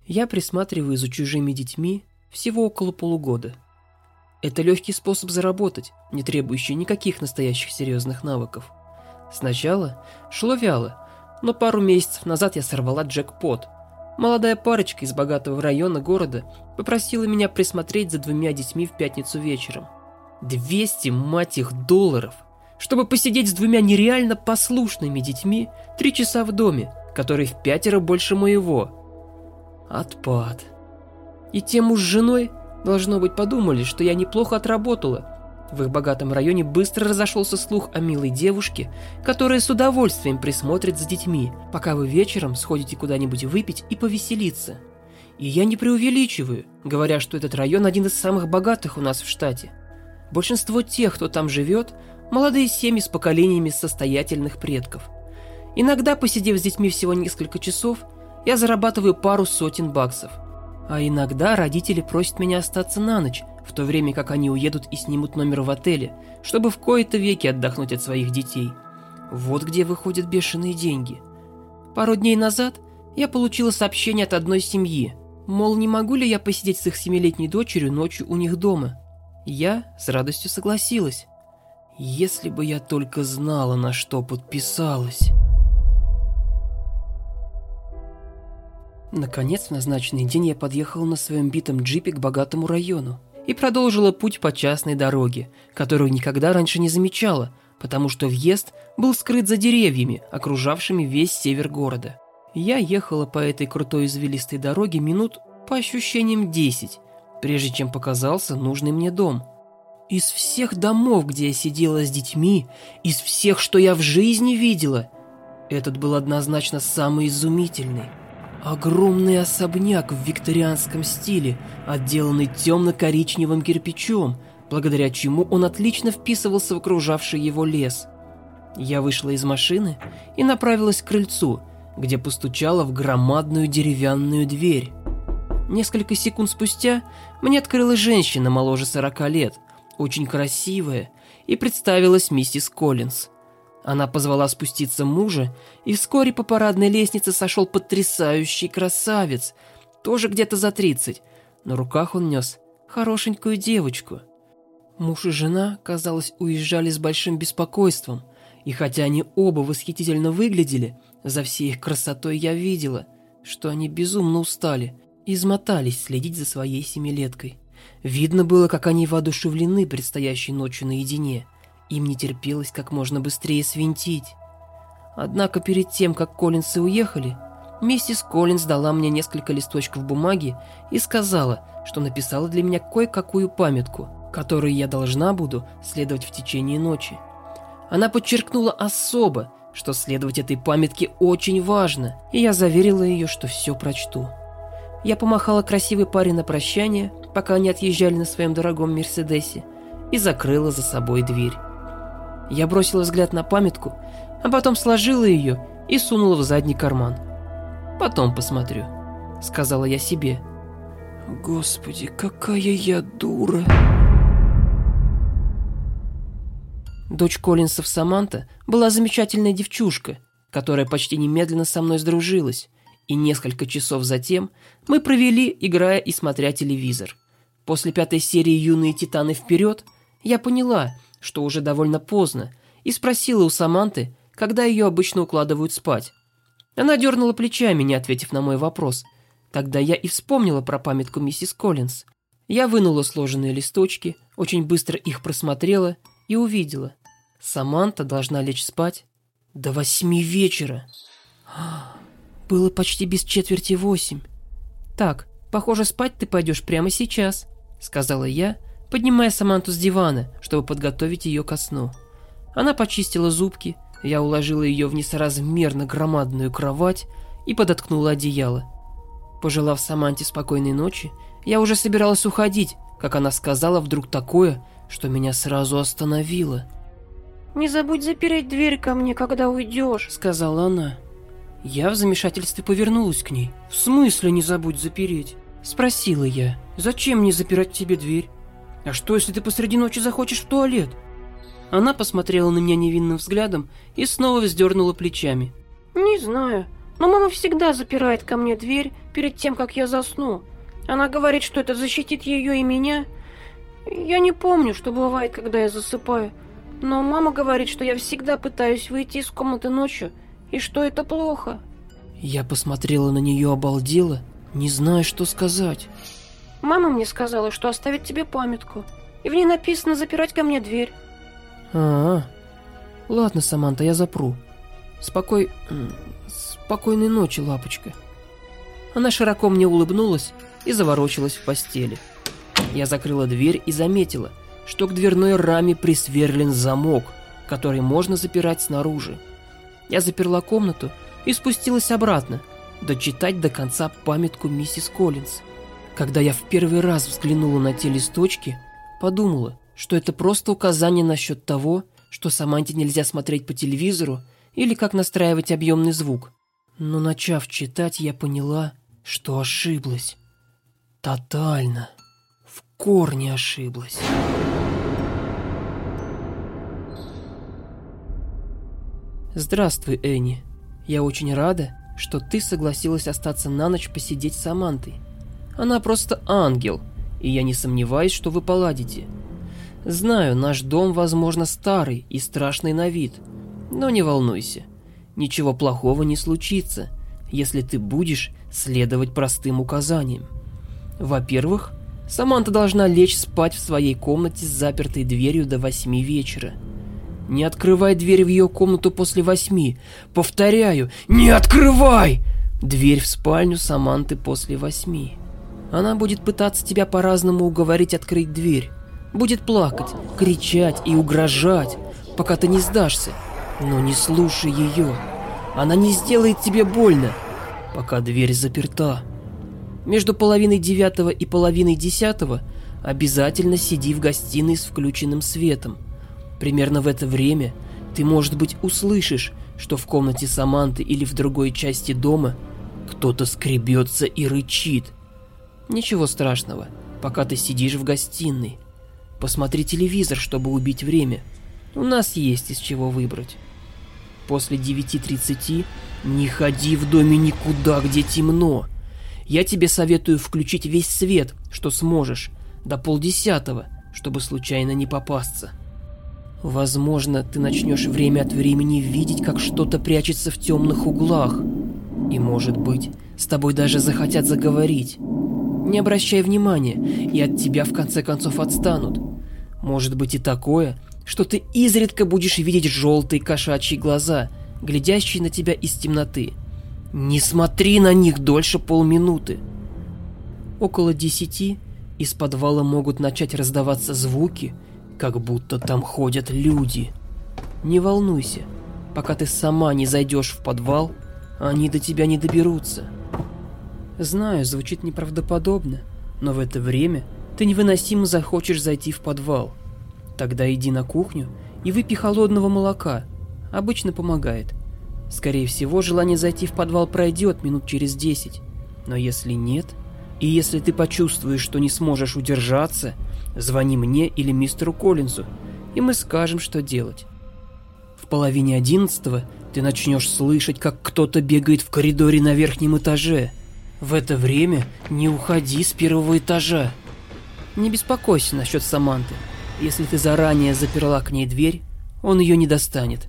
Я присматриваю за чужими детьми всего около полугода. Это легкий способ заработать, не требующий никаких настоящих серьезных навыков. Сначала шло вяло, но пару месяцев назад я сорвала джекпот. Молодая парочка из богатого района города попросила меня присмотреть за 2 детьми в пятницу вечером. 200, мать их, долларов, чтобы посидеть с 2 нереально послушными детьми 3 часа в доме, который в 5 больше моего. Отпад. И те муж с женой, должно быть, подумали, что я неплохо отработала. В их богатом районе быстро разошелся слух о милой девушке, которая с удовольствием присмотрит за детьми, пока вы вечером сходите куда-нибудь выпить и повеселиться. И я не преувеличиваю, говоря, что этот район один из самых богатых у нас в штате. Большинство тех, кто там живет, молодые семьи с поколениями состоятельных предков. Иногда, посидев с детьми всего несколько часов, я зарабатываю пару сотен баксов. А иногда родители просят меня остаться на ночь, в то время как они уедут и снимут номер в отеле, чтобы в кои-то веки отдохнуть от своих детей. Вот где выходят бешеные деньги. Пару дней назад я получила сообщение от одной семьи, мол, не могу ли я посидеть с их 7-летней дочерью ночью у них дома. Я с радостью согласилась. Если бы я только знала, на что подписалась. Наконец, в назначенный день я подъехала на своем битом джипе к богатому району и продолжила путь по частной дороге, которую никогда раньше не замечала, потому что въезд был скрыт за деревьями, окружавшими весь север города. Я ехала по этой крутой извилистой дороге минут, по ощущениям, 10, прежде чем показался нужный мне дом. Из всех домов, где я сидела с детьми, из всех, что я в жизни видела, этот был однозначно самый изумительный. Огромный особняк в викторианском стиле, отделанный темно-коричневым кирпичом, благодаря чему он отлично вписывался в окружавший его лес. Я вышла из машины и направилась к крыльцу, где постучала в громадную деревянную дверь. Несколько секунд спустя мне открыла женщина моложе 40 лет, очень красивая, и представилась миссис Коллинз. Она позвала спуститься мужа, и вскоре по парадной лестнице сошел потрясающий красавец, тоже где-то за 30. На руках он нес хорошенькую девочку. Муж и жена, казалось, уезжали с большим беспокойством, и хотя они оба восхитительно выглядели, за всей их красотой я видела, что они безумно устали, измотались следить за своей 7-леткой. Видно было, как они воодушевлены предстоящей ночью наедине. Им не терпелось как можно быстрее свинтить. Однако перед тем, как Коллинсы уехали, миссис Коллинз дала мне несколько листочков бумаги и сказала, что написала для меня кое-какую памятку, которой я должна буду следовать в течение ночи. Она подчеркнула особо, что следовать этой памятке очень важно, и я заверила ее, что все прочту. Я помахала красивой паре на прощание, пока они отъезжали на своем дорогом Мерседесе, и закрыла за собой дверь. Я бросила взгляд на памятку, а потом сложила ее и сунула в задний карман. «Потом посмотрю», — сказала я себе. Господи, какая я дура. Дочь Коллинсов Саманта была замечательная девчушка, которая почти немедленно со мной сдружилась, и несколько часов затем мы провели, играя и смотря телевизор. После 5-й серии «Юные титаны вперед» я поняла, что уже довольно поздно, и спросила у Саманты, когда ее обычно укладывают спать. Она дернула плечами, не ответив на мой вопрос. Тогда я и вспомнила про памятку миссис Коллинз. Я вынула сложенные листочки, очень быстро их просмотрела и увидела. Саманта должна лечь спать до 8 вечера. Было почти без 7:45. «Так, похоже, спать ты пойдешь прямо сейчас», — сказала я, поднимая Саманту с дивана, чтобы подготовить ее ко сну. Она почистила зубки, я уложила ее в несоразмерно громадную кровать и подоткнула одеяло. Пожелав Саманте спокойной ночи, я уже собиралась уходить, как она сказала вдруг такое, что меня сразу остановило. «Не забудь запереть дверь ко мне, когда уйдешь», — сказала она. Я в замешательстве повернулась к ней. «В смысле не забудь запереть?» — спросила я. «Зачем мне запирать тебе дверь? А что, если ты посреди ночи захочешь в туалет?» Она посмотрела на меня невинным взглядом и снова вздернула плечами. «Не знаю, но мама всегда запирает ко мне дверь, перед тем, как я засну. Она говорит, что это защитит ее и меня. Я не помню, что бывает, когда я засыпаю. Но мама говорит, что я всегда пытаюсь выйти из комнаты ночью, и что это плохо. Я посмотрела на нее обалдела, не зная, что сказать. Мама мне сказала, что оставит тебе памятку, и в ней написано запирать ко мне дверь. Ладно, Саманта, я запру. Спокойной ночи, лапочка. Она широко мне улыбнулась и заворочилась в постели. Я закрыла дверь и заметила, что к дверной раме присверлен замок, который можно запирать снаружи. Я заперла комнату и спустилась обратно, дочитать до конца памятку миссис Коллинз. Когда я в первый раз взглянула на те листочки, подумала, что это просто указание насчет того, что Саманте нельзя смотреть по телевизору или как настраивать объемный звук. Но начав читать, я поняла, что ошиблась. Тотально. В корне ошиблась. Здравствуй, Энни. Я очень рада, что ты согласилась остаться на ночь посидеть с Самантой. Она просто ангел, и я не сомневаюсь, что вы поладите. Знаю, наш дом, возможно, старый и страшный на вид, но не волнуйся. Ничего плохого не случится, если ты будешь следовать простым указаниям. Во-первых, Саманта должна лечь спать в своей комнате с запертой дверью до 8 вечера. Не открывай дверь в ее комнату после 8. Повторяю, не открывай дверь в спальню Саманты после 8. Она будет пытаться тебя по-разному уговорить открыть дверь. Будет плакать, кричать и угрожать, пока ты не сдашься. Но не слушай ее. Она не сделает тебе больно, пока дверь заперта. Между 8:30 и 8:30 обязательно сиди в гостиной с включенным светом. Примерно в это время ты, может быть, услышишь, что в комнате Саманты или в другой части дома кто-то скребется и рычит. Ничего страшного, пока ты сидишь в гостиной. Посмотри телевизор, чтобы убить время. У нас есть из чего выбрать. После 9:30 не ходи в доме никуда, где темно. Я тебе советую включить весь свет, что сможешь, до 9:30, чтобы случайно не попасться. Возможно, ты начнешь время от времени видеть, как что-то прячется в темных углах. И, может быть, с тобой даже захотят заговорить. Не обращай внимания, и от тебя в конце концов отстанут. Может быть и такое, что ты изредка будешь видеть желтые кошачьи глаза, глядящие на тебя из темноты. Не смотри на них дольше полминуты. Около 10 из подвала могут начать раздаваться звуки, как будто там ходят люди. Не волнуйся, пока ты сама не зайдешь в подвал, они до тебя не доберутся. Знаю, звучит неправдоподобно, но в это время ты невыносимо захочешь зайти в подвал. Тогда иди на кухню и выпей холодного молока. Обычно помогает. Скорее всего, желание зайти в подвал пройдет минут через 10. Но если нет, и если ты почувствуешь, что не сможешь удержаться, звони мне или мистеру Коллинзу, и мы скажем, что делать. В 10:30 ты начнешь слышать, как кто-то бегает в коридоре на верхнем этаже. В это время не уходи с первого этажа. Не беспокойся насчет Саманты. Если ты заранее заперла к ней дверь, он ее не достанет.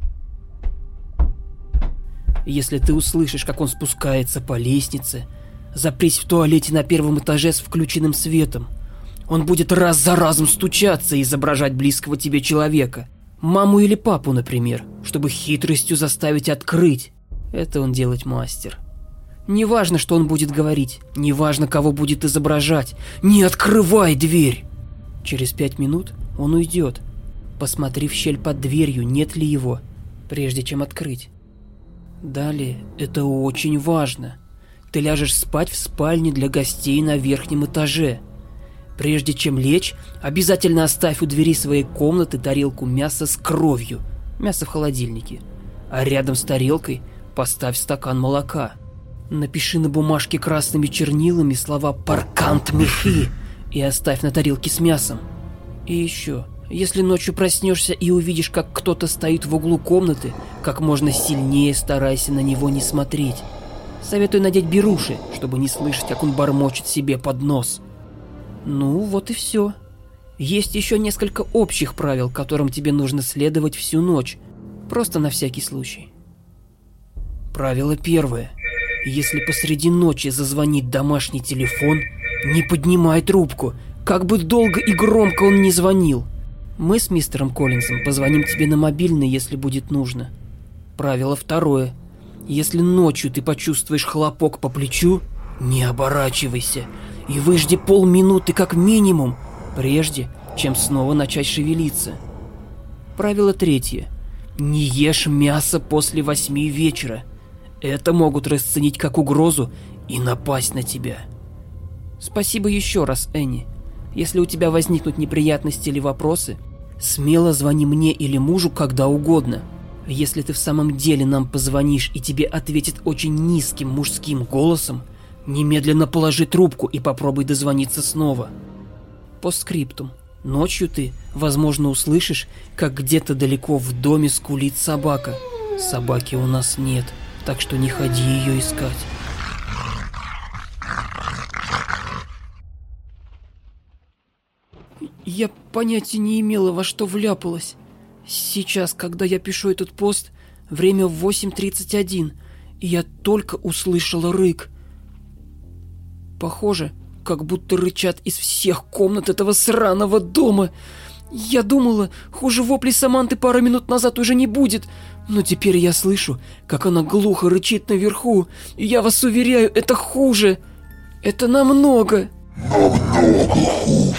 Если ты услышишь, как он спускается по лестнице, запрись в туалете на первом этаже с включенным светом. Он будет раз за разом стучаться и изображать близкого тебе человека. Маму или папу, например, чтобы хитростью заставить открыть. Это он делать мастер. Неважно, что он будет говорить, неважно, кого будет изображать. Не открывай дверь! Через 5 минут он уйдет. Посмотри в щель под дверью, нет ли его, прежде чем открыть. Далее, это очень важно. Ты ляжешь спать в спальне для гостей на верхнем этаже. Прежде чем лечь, обязательно оставь у двери своей комнаты тарелку мяса с кровью, мясо в холодильнике. А рядом с тарелкой поставь стакан молока. Напиши на бумажке красными чернилами слова «Паркант Мехи» и оставь на тарелке с мясом. И еще, если ночью проснешься и увидишь, как кто-то стоит в углу комнаты, как можно сильнее старайся на него не смотреть. Советую надеть беруши, чтобы не слышать, как он бормочет себе под нос. Ну, вот и все. Есть еще несколько общих правил, которым тебе нужно следовать всю ночь, просто на всякий случай. Правило первое. Если посреди ночи зазвонит домашний телефон, не поднимай трубку, как бы долго и громко он ни звонил. Мы с мистером Коллинзом позвоним тебе на мобильный, если будет нужно. Правило второе. Если ночью ты почувствуешь хлопок по плечу, не оборачивайся и выжди полминуты как минимум, прежде чем снова начать шевелиться. Правило третье. Не ешь мясо после 8 вечера. Это могут расценить как угрозу и напасть на тебя. Спасибо еще раз, Энни. Если у тебя возникнут неприятности или вопросы, смело звони мне или мужу когда угодно. Если ты в самом деле нам позвонишь и тебе ответит очень низким мужским голосом, немедленно положи трубку и попробуй дозвониться снова. Постскриптум. Ночью ты, возможно, услышишь, как где-то далеко в доме скулит собака. Собаки у нас нет, так что не ходи ее искать. Я понятия не имела, во что вляпалась. Сейчас, когда я пишу этот пост, время 8:31, и я только услышала рык. Похоже, как будто рычат из всех комнат этого сраного дома. Я думала, хуже вопли Саманты пару минут назад уже не будет, но теперь я слышу, как она глухо рычит наверху, и я вас уверяю, это хуже. Это намного хуже.